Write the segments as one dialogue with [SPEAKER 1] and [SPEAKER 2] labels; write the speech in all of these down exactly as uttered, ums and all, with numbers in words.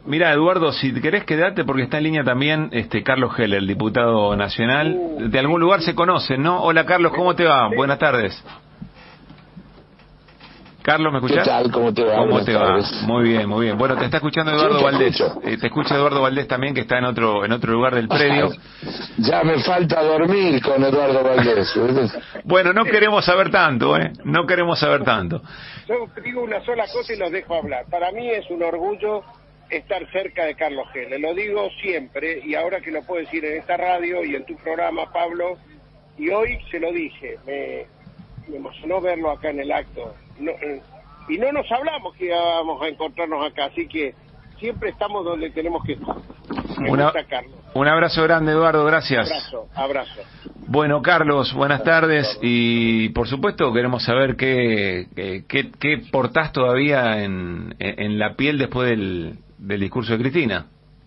[SPEAKER 1] Mira, Eduardo, si querés quedarte, porque está en línea también este Carlos Heller, el diputado nacional. De algún lugar se conocen, ¿no? Hola, Carlos, ¿cómo te va? Buenas tardes. Carlos, ¿me escuchás?
[SPEAKER 2] ¿Qué tal? ¿Cómo te va?
[SPEAKER 1] ¿Cómo
[SPEAKER 2] Buenas
[SPEAKER 1] te va?
[SPEAKER 2] tardes.
[SPEAKER 1] Muy bien, muy bien. Bueno, te está escuchando Eduardo
[SPEAKER 2] Sí, te
[SPEAKER 1] Valdés.
[SPEAKER 2] escucho.
[SPEAKER 1] Eh, te escucha Eduardo Valdés también, que está en otro en otro lugar del predio.
[SPEAKER 2] Ya me falta dormir con Eduardo Valdés.
[SPEAKER 1] Bueno, no queremos saber tanto, ¿eh? No queremos saber tanto.
[SPEAKER 3] Yo digo una sola cosa y los dejo hablar. Para mí es un orgullo estar cerca de Carlos Heller. Lo digo siempre, y ahora que lo puedo decir en esta radio y en tu programa, Pablo, y hoy se lo dije, me, me emocionó verlo acá en el acto. No, eh, y no nos hablamos que íbamos a encontrarnos acá, así que siempre estamos donde tenemos que estar. Me
[SPEAKER 1] Una,
[SPEAKER 3] gusta Carlos.
[SPEAKER 1] Un abrazo grande, Eduardo, gracias.
[SPEAKER 3] Abrazo, abrazo.
[SPEAKER 1] Bueno, Carlos, buenas tardes, y por supuesto queremos saber qué, qué, qué, qué portás todavía en, en la piel después del, del discurso de Cristina.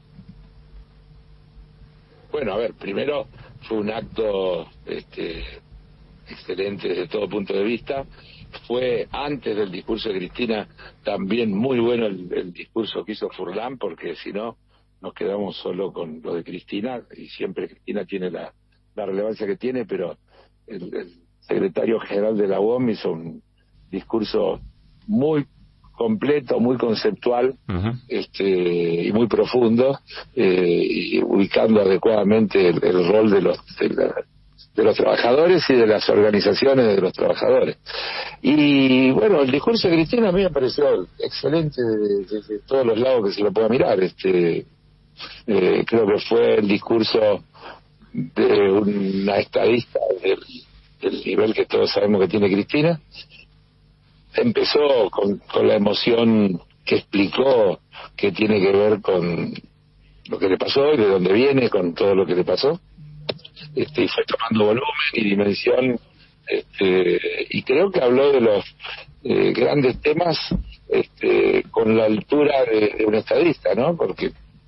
[SPEAKER 2] Bueno, a ver, primero fue un acto este, excelente desde todo punto de vista. Fue antes del discurso de Cristina también muy bueno el, el discurso que hizo Furlan, porque si no nos quedamos solo con lo de Cristina, y siempre Cristina tiene la, la relevancia que tiene, pero el, el secretario general de la U O M hizo un discurso muy completo, muy conceptual, uh-huh. este, y muy profundo, eh, y ubicando adecuadamente el, el rol de los de, la, de los trabajadores y de las organizaciones de los trabajadores. Y bueno, el discurso de Cristina a mí me pareció excelente desde de, de todos los lados que se lo pueda mirar. Este, eh, creo que fue el discurso de una estadista del, del nivel que todos sabemos que tiene Cristina. Empezó con, con la emoción que explicó, que tiene que ver con lo que le pasó y de dónde viene, con todo lo que le pasó. Este, y fue tomando volumen y dimensión, este, y creo que habló de los eh, grandes temas este, con la altura de, de un estadista, ¿no? Porque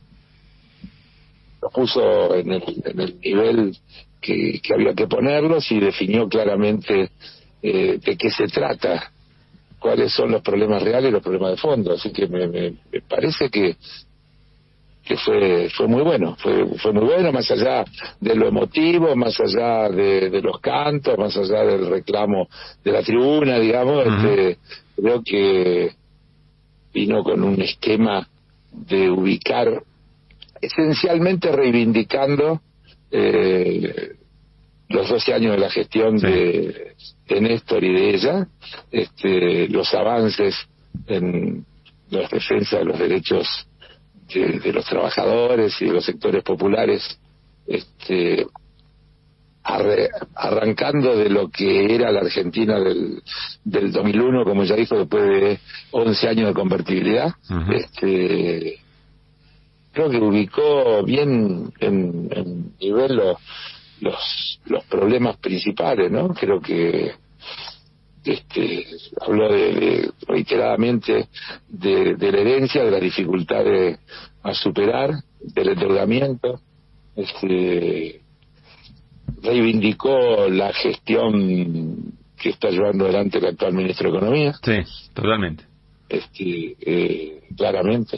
[SPEAKER 2] lo puso en el, en el nivel que, que había que ponerlos y definió claramente eh, de qué se trata, cuáles son los problemas reales y los problemas de fondo. Así que me, me, me parece que que fue fue muy bueno, fue fue muy bueno, más allá de lo emotivo, más allá de, de los cantos, más allá del reclamo de la tribuna, digamos. Uh-huh. este, creo que vino con un esquema de ubicar, esencialmente reivindicando eh, los doce años de la gestión sí. de, de Néstor y de ella, este, los avances en la defensa de los derechos De, de los trabajadores y de los sectores populares, este, arre, arrancando de lo que era la Argentina del, del dos mil uno, como ya dijo, después de once años de convertibilidad. Uh-huh. este, creo que ubicó bien en, en nivel los, los, los problemas principales, ¿no? Creo que este habló de, de reiteradamente de, de la herencia, de las dificultades a superar, del endeudamiento, este reivindicó la gestión que está llevando adelante el actual ministro de Economía.
[SPEAKER 1] Sí, totalmente.
[SPEAKER 2] Este eh, claramente.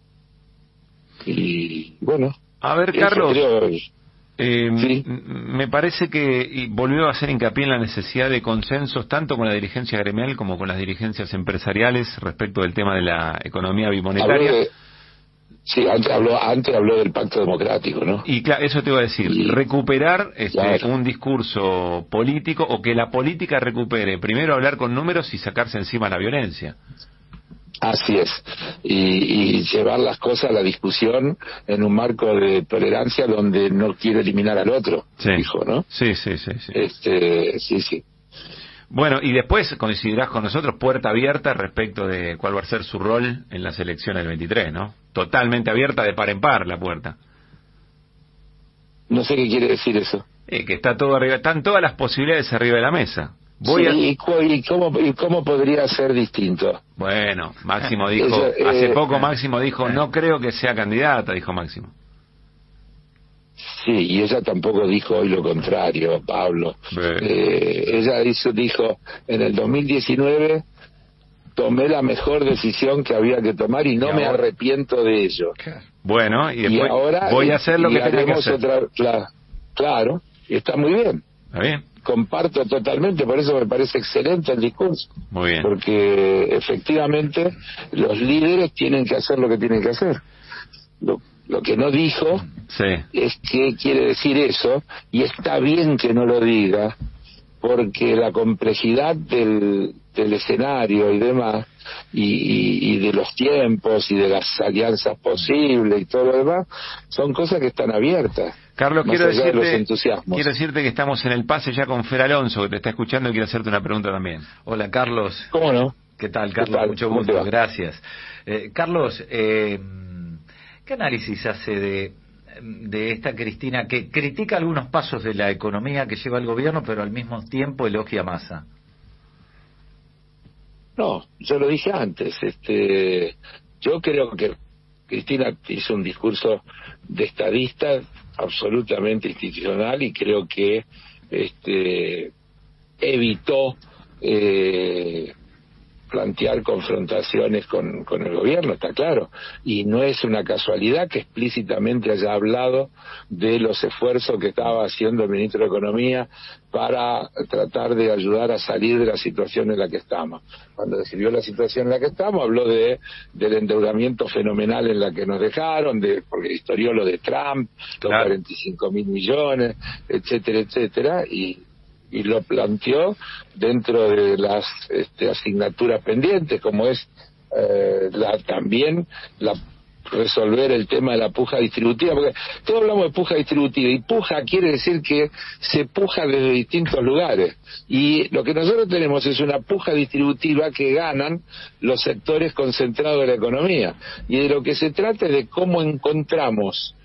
[SPEAKER 2] Y bueno,
[SPEAKER 1] a ver, Carlos,
[SPEAKER 2] creo,
[SPEAKER 1] Eh,
[SPEAKER 2] sí.
[SPEAKER 1] me parece que volvió a hacer hincapié en la necesidad de consensos tanto con la dirigencia gremial como con las dirigencias empresariales respecto del tema de la economía bimonetaria.
[SPEAKER 2] De, sí, antes habló, antes habló del pacto democrático, ¿no?
[SPEAKER 1] Y claro, eso te iba a decir, y, recuperar este, claro. un discurso político, o que la política recupere, primero hablar con números y sacarse encima la violencia.
[SPEAKER 2] Así es, y, y llevar las cosas a la discusión en un marco de tolerancia donde no quiere eliminar al otro,
[SPEAKER 1] sí.
[SPEAKER 2] dijo, ¿no?
[SPEAKER 1] Sí, sí, sí, sí.
[SPEAKER 2] Este, sí, sí.
[SPEAKER 1] Bueno, y después coincidirás con nosotros, puerta abierta respecto de cuál va a ser su rol en las elecciones del veintitrés, ¿no? Totalmente abierta, de par en par la puerta.
[SPEAKER 2] No sé qué quiere decir eso.
[SPEAKER 1] Eh, que está todo arriba, están todas las posibilidades arriba de la mesa.
[SPEAKER 2] Voy sí, a... ¿y, y, cómo, ¿Y cómo podría ser distinto?
[SPEAKER 1] Bueno, Máximo dijo, Eso, eh, hace poco Máximo dijo, no creo que sea candidata, dijo Máximo.
[SPEAKER 2] Sí, y ella tampoco dijo hoy lo contrario, Pablo. Eh, ella hizo, dijo, en el dos mil diecinueve tomé la mejor decisión que había que tomar y no me arrepiento de ello.
[SPEAKER 1] Bueno, y después
[SPEAKER 2] y ahora,
[SPEAKER 1] voy a hacer lo que tenga que hacer.
[SPEAKER 2] Otra, la, claro, y está muy bien.
[SPEAKER 1] ¿Está bien?
[SPEAKER 2] Comparto totalmente, por eso me parece excelente el discurso.
[SPEAKER 1] Muy bien.
[SPEAKER 2] Porque efectivamente los líderes tienen que hacer lo que tienen que hacer. Lo, lo que no dijo
[SPEAKER 1] sí.
[SPEAKER 2] es que quiere decir eso, y está bien que no lo diga, porque la complejidad del, del escenario y demás, y, y, y de los tiempos y de las alianzas posibles y todo lo demás, son cosas que están abiertas.
[SPEAKER 1] Carlos, quiero
[SPEAKER 2] de
[SPEAKER 1] decirte, quiero decirte que estamos en el pase ya con Fer Alonso, que te está escuchando y quiere hacerte una pregunta también.
[SPEAKER 4] Hola, Carlos.
[SPEAKER 2] ¿Cómo no?
[SPEAKER 4] ¿Qué tal, Carlos?
[SPEAKER 2] ¿Qué tal?
[SPEAKER 4] Mucho gusto, gracias. Eh, Carlos, eh, ¿qué análisis hace de, de esta Cristina que critica algunos pasos de la economía que lleva el gobierno, pero al mismo tiempo elogia a Massa?
[SPEAKER 2] No, yo lo dije antes. Este, yo creo que Cristina hizo un discurso de estadista absolutamente institucional y creo que este evitó eh, plantear confrontaciones con, con el gobierno, está claro, y no es una casualidad que explícitamente haya hablado de los esfuerzos que estaba haciendo el ministro de Economía para tratar de ayudar a salir de la situación en la que estamos. Cuando describió la situación en la que estamos, habló de del endeudamiento fenomenal en la que nos dejaron, de porque historió lo de Trump, los claro. cuarenta y cinco mil millones, etcétera, etcétera, y y lo planteó dentro de las este, asignaturas pendientes, como es eh, la, también la resolver el tema de la puja distributiva, porque todos hablamos de puja distributiva, y puja quiere decir que se puja desde distintos lugares, y lo que nosotros tenemos es una puja distributiva que ganan los sectores concentrados de la economía, y de lo que se trata es de cómo encontramos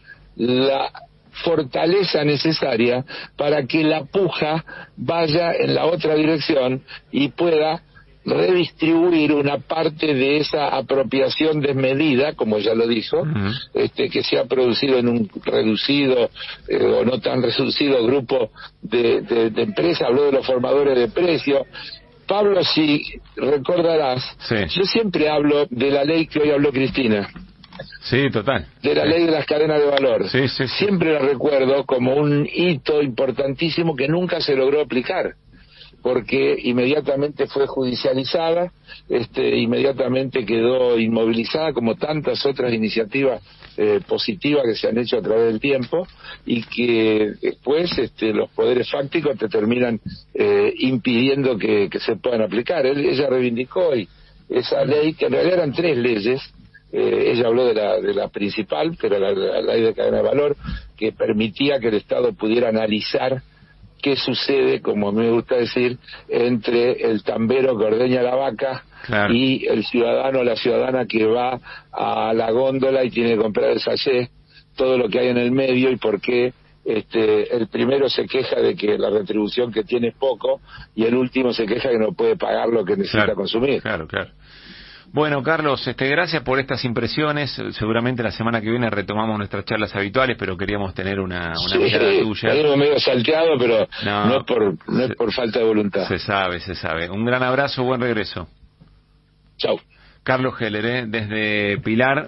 [SPEAKER 2] la fortaleza necesaria para que la puja vaya en la otra dirección y pueda redistribuir una parte de esa apropiación desmedida, como ya lo dijo, uh-huh. este, que se ha producido en un reducido eh, o no tan reducido grupo de, de, de empresas. Habló de los formadores de precios. Pablo, si recordarás, sí. yo siempre hablo de la ley que hoy habló Cristina.
[SPEAKER 1] Sí, total.
[SPEAKER 2] De la
[SPEAKER 1] sí.
[SPEAKER 2] ley de las cadenas de valor.
[SPEAKER 1] Sí, sí, sí.
[SPEAKER 2] Siempre la recuerdo como un hito importantísimo que nunca se logró aplicar, porque inmediatamente fue judicializada, este, inmediatamente quedó inmovilizada, como tantas otras iniciativas eh, positivas que se han hecho a través del tiempo, y que después este, los poderes fácticos te terminan eh, impidiendo que, que se puedan aplicar. Él, ella reivindicó hoy esa ley, que en realidad eran tres leyes. Eh, ella habló de la, de la principal, que era la, la ley de cadena de valor, que permitía que el Estado pudiera analizar qué sucede, como me gusta decir, entre el tambero que ordeña la vaca claro. y el ciudadano o la ciudadana que va a la góndola y tiene que comprar el sachet, todo lo que hay en el medio, y por qué este, el primero se queja de que la retribución que tiene es poco y el último se queja que no puede pagar lo que necesita
[SPEAKER 1] claro,
[SPEAKER 2] consumir.
[SPEAKER 1] Claro, claro. Bueno, Carlos, este, gracias por estas impresiones. Seguramente la semana que viene retomamos nuestras charlas habituales, pero queríamos tener una, una
[SPEAKER 2] sí,
[SPEAKER 1] mirada tuya.
[SPEAKER 2] Salimos medio salteado, pero no, no, es por, no
[SPEAKER 1] se,
[SPEAKER 2] es por falta de voluntad.
[SPEAKER 1] Se sabe, se sabe. Un gran abrazo, buen regreso.
[SPEAKER 2] Chau.
[SPEAKER 1] Carlos Heller, ¿eh? Desde Pilar.